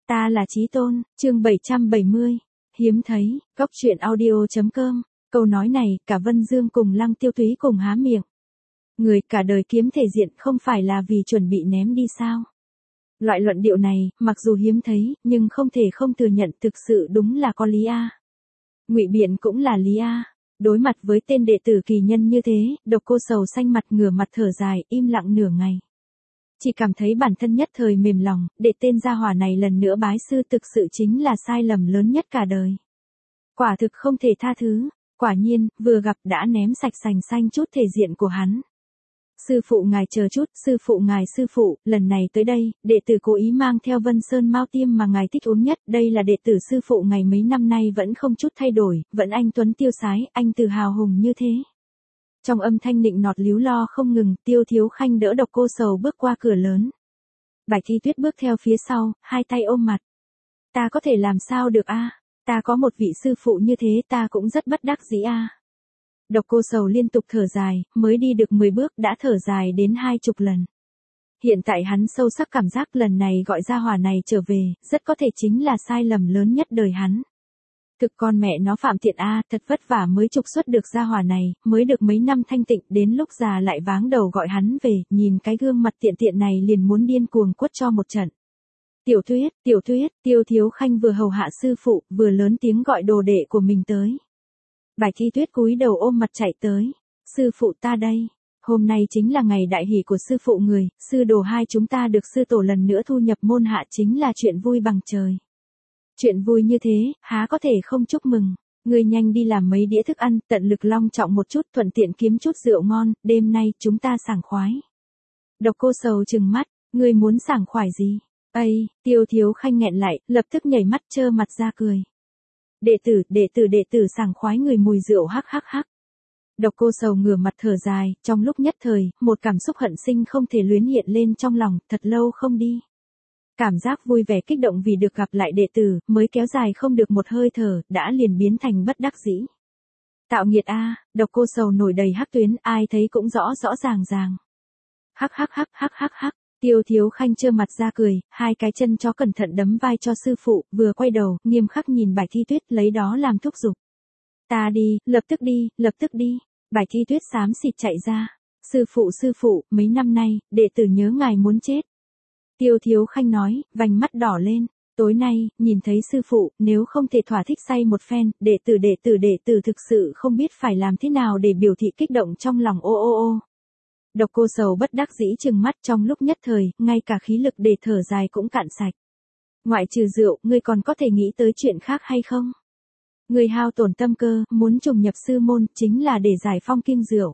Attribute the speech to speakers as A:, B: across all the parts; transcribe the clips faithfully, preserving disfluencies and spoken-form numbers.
A: Ta là Chí Tôn, chương bảy trăm bảy mươi. Hiếm thấy, Cốc Truyện Audio chấm com. Câu nói này, cả Vân Dương cùng Lăng Tiêu Túy cùng há miệng. Người cả đời kiếm thể diện không phải là vì chuẩn bị ném đi sao? Loại luận điệu này, mặc dù hiếm thấy, nhưng không thể không thừa nhận thực sự đúng là có lý a. Ngụy biện cũng là lý a. Đối mặt với tên đệ tử kỳ nhân như thế, Độc Cô Sầu xanh mặt ngửa mặt thở dài, im lặng nửa ngày. Chỉ cảm thấy bản thân nhất thời mềm lòng, để tên gia hỏa này lần nữa bái sư thực sự chính là sai lầm lớn nhất cả đời. Quả thực không thể tha thứ, quả nhiên, vừa gặp đã ném sạch sành xanh chút thể diện của hắn. Sư phụ ngài chờ chút, sư phụ ngài sư phụ, lần này tới đây, đệ tử cố ý mang theo Vân Sơn Mao Tiêm mà ngài thích uống nhất, đây là đệ tử sư phụ ngài mấy năm nay vẫn không chút thay đổi, vẫn anh tuấn tiêu sái, anh từ hào hùng như thế. Trong âm thanh nịnh nọt líu lo không ngừng, Tiêu Thiếu Khanh đỡ Độc Cô Sầu bước qua cửa lớn. Bạch Thi Tuyết bước theo phía sau, hai tay ôm mặt. Ta có thể làm sao được a? Ta có một vị sư phụ như thế ta cũng rất bất đắc dĩ a. Độc Cô Sầu liên tục thở dài, mới đi được mười bước đã thở dài đến hai chục lần. Hiện tại hắn sâu sắc cảm giác lần này gọi gia hỏa này trở về, rất có thể chính là sai lầm lớn nhất đời hắn. Thực con mẹ nó phạm tiện a, thật vất vả mới trục xuất được gia hỏa này, mới được mấy năm thanh tịnh, đến lúc già lại váng đầu gọi hắn về, nhìn cái gương mặt tiện tiện này liền muốn điên cuồng quất cho một trận. Tiểu Tuyết, Tiểu Tuyết, Tiêu Thiếu Khanh vừa hầu hạ sư phụ, vừa lớn tiếng gọi đồ đệ của mình tới. Bạch Thi Tuyết cúi đầu ôm mặt chạy tới. Sư phụ ta đây. Hôm nay chính là ngày đại hỷ của sư phụ người, sư đồ hai chúng ta được sư tổ lần nữa thu nhập môn hạ chính là chuyện vui bằng trời. Chuyện vui như thế, há có thể không chúc mừng. Ngươi nhanh đi làm mấy đĩa thức ăn, tận lực long trọng một chút, thuận tiện kiếm chút rượu ngon, đêm nay chúng ta sảng khoái. Độc Cô Sầu trừng mắt, ngươi muốn sảng khoái gì? Ây, Tiêu Thiếu Khanh nghẹn lại, lập tức nhảy mắt trơ mặt ra cười. Đệ tử, đệ tử đệ tử sảng khoái người mùi rượu hắc hắc hắc. Độc Cô Sầu ngửa mặt thở dài, trong lúc nhất thời, một cảm xúc hận sinh không thể luyến hiện lên trong lòng, thật lâu không đi. Cảm giác vui vẻ kích động vì được gặp lại đệ tử, mới kéo dài không được một hơi thở, đã liền biến thành bất đắc dĩ. Tạo nghiệt a, Độc Cô Sầu nổi đầy hắc tuyến, ai thấy cũng rõ rõ ràng ràng. Hắc hắc hắc hắc hắc hắc. Tiêu Thiếu Khanh trơ mặt ra cười, hai cái chân chó cẩn thận đấm vai cho sư phụ, vừa quay đầu, nghiêm khắc nhìn Bạch Thi Tuyết lấy đó làm thúc giục. Ta đi, lập tức đi, lập tức đi. Bạch Thi Tuyết xám xịt chạy ra. Sư phụ sư phụ, mấy năm nay, đệ tử nhớ ngài muốn chết. Tiêu Thiếu Khanh nói, vành mắt đỏ lên. Tối nay, nhìn thấy sư phụ, nếu không thể thỏa thích say một phen, đệ tử đệ tử đệ tử thực sự không biết phải làm thế nào để biểu thị kích động trong lòng ô ô ô. Độc Cô Sầu bất đắc dĩ trừng mắt trong lúc nhất thời, ngay cả khí lực để thở dài cũng cạn sạch. Ngoại trừ rượu, ngươi còn có thể nghĩ tới chuyện khác hay không? Ngươi hao tổn tâm cơ, muốn trùng nhập sư môn, chính là để giải phong kinh rượu.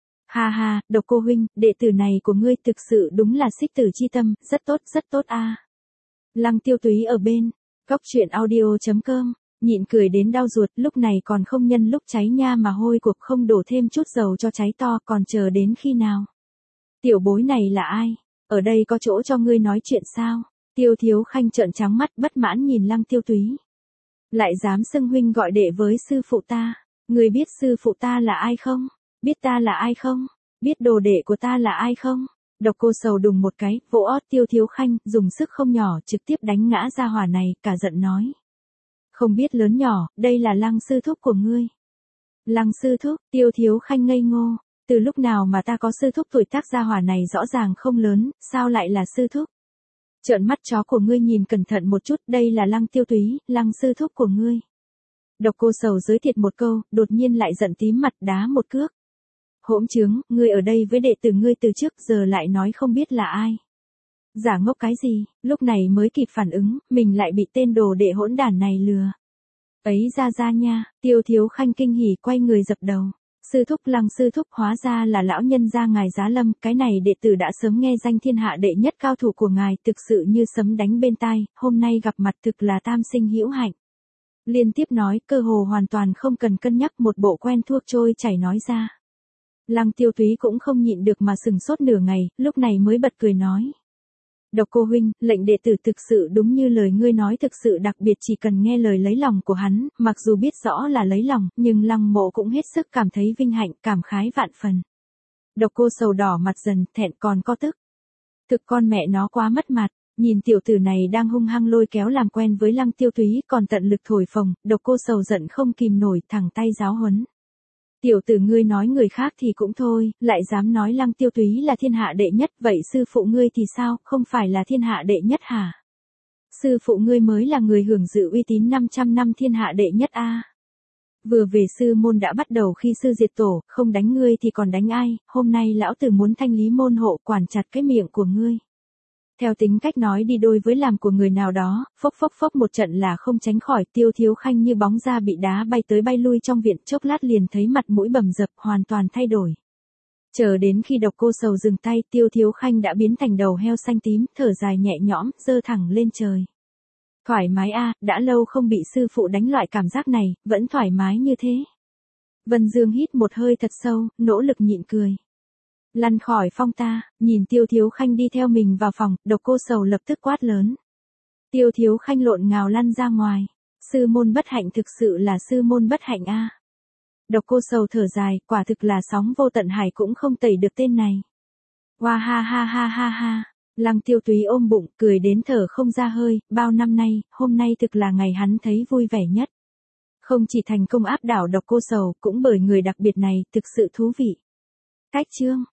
A: Ha ha, Độc Cô huynh, đệ tử này của ngươi thực sự đúng là xích tử chi tâm, rất tốt, rất tốt a. À. Lăng Tiêu Túy ở bên, Cốc Truyện Audio chấm com, nhịn cười đến đau ruột, lúc này còn không nhân lúc cháy nha mà hôi cuộc không đổ thêm chút dầu cho cháy to, còn chờ đến khi nào? Tiểu bối này là ai? Ở đây có chỗ cho ngươi nói chuyện sao? Tiêu Thiếu Khanh trợn trắng mắt bất mãn nhìn Lăng Tiêu Túy. Lại dám xưng huynh gọi đệ với sư phụ ta, ngươi biết sư phụ ta là ai không? Biết ta là ai không? Biết đồ đệ của ta là ai không? Độc Cô Sầu đùng một cái, vỗ ót Tiêu Thiếu Khanh, dùng sức không nhỏ trực tiếp đánh ngã ra hỏa này, cả giận nói. Không biết lớn nhỏ, đây là Lăng sư thúc của ngươi. Lăng sư thúc, Tiêu Thiếu Khanh ngây ngô, từ lúc nào mà ta có sư thúc, tuổi tác gia hỏa này rõ ràng không lớn, sao lại là sư thúc? Trợn mắt chó của ngươi nhìn cẩn thận một chút, đây là Lăng Tiêu Túy, Lăng sư thúc của ngươi. Độc Cô Sầu giới thiệu một câu, đột nhiên lại giận tím mặt đá một cước. Hỗn trướng, ngươi ở đây với đệ tử ngươi từ trước giờ lại nói không biết là ai. Giả ngốc cái gì, lúc này mới kịp phản ứng, mình lại bị tên đồ đệ hỗn đản này lừa. Ấy ra ra nha, Tiêu Thiếu Khanh kinh hỉ quay người dập đầu. Sư thúc Lăng sư thúc hóa ra là lão nhân gia ngài Giá Lâm, cái này đệ tử đã sớm nghe danh thiên hạ đệ nhất cao thủ của ngài, thực sự như sấm đánh bên tai, hôm nay gặp mặt thực là tam sinh hữu hạnh. Liên tiếp nói, cơ hồ hoàn toàn không cần cân nhắc, một bộ quen thuộc trôi chảy nói ra. Lăng Tiêu Túy cũng không nhịn được mà sừng sốt nửa ngày, lúc này mới bật cười nói. Độc Cô huynh, lệnh đệ tử thực sự đúng như lời ngươi nói, thực sự đặc biệt chỉ cần nghe lời lấy lòng của hắn, mặc dù biết rõ là lấy lòng, nhưng Lăng mộ cũng hết sức cảm thấy vinh hạnh, cảm khái vạn phần. Độc Cô Sầu đỏ mặt dần, thẹn còn có tức. Thực con mẹ nó quá mất mặt, Nhìn tiểu tử này đang hung hăng lôi kéo làm quen với Lăng Tiêu Túy còn tận lực thổi phồng, Độc Cô Sầu giận không kìm nổi thẳng tay giáo huấn. Tiểu tử ngươi nói người khác thì cũng thôi, lại dám nói Lăng Tiêu Túy là thiên hạ đệ nhất, vậy sư phụ ngươi thì sao, không phải là thiên hạ đệ nhất hả? Sư phụ ngươi mới là người hưởng dự uy tín năm trăm năm thiên hạ đệ nhất a. Vừa về sư môn đã bắt đầu khi sư diệt tổ, không đánh ngươi thì còn đánh ai, hôm nay lão tử muốn thanh lý môn hộ, quản chặt cái miệng của ngươi. Theo tính cách nói đi đôi với làm của người nào đó, phốc phốc phốc một trận là không tránh khỏi, Tiêu Thiếu Khanh như bóng ra bị đá bay tới bay lui trong viện, chốc lát liền thấy mặt mũi bầm dập, hoàn toàn thay đổi. Chờ đến khi Độc Cô Sầu dừng tay, Tiêu Thiếu Khanh đã biến thành đầu heo xanh tím, thở dài nhẹ nhõm, giơ thẳng lên trời. Thoải mái a, đã lâu không bị sư phụ đánh, loại cảm giác này, vẫn thoải mái như thế. Vân Dương hít một hơi thật sâu, nỗ lực nhịn cười. Lăn khỏi phong ta, nhìn Tiêu Thiếu Khanh đi theo mình vào phòng, Độc Cô Sầu lập tức quát lớn. Tiêu Thiếu Khanh lộn ngào lăn ra ngoài. Sư môn bất hạnh, thực sự là sư môn bất hạnh a. Độc Cô Sầu thở dài, quả thực là sóng vô tận hải cũng không tẩy được tên này. Hoa ha ha ha ha ha. Lăng Tiêu Túy ôm bụng, cười đến thở không ra hơi, bao năm nay, hôm nay thực là ngày hắn thấy vui vẻ nhất. Không chỉ thành công áp đảo Độc Cô Sầu, cũng bởi người đặc biệt này, thực sự thú vị. Cách chương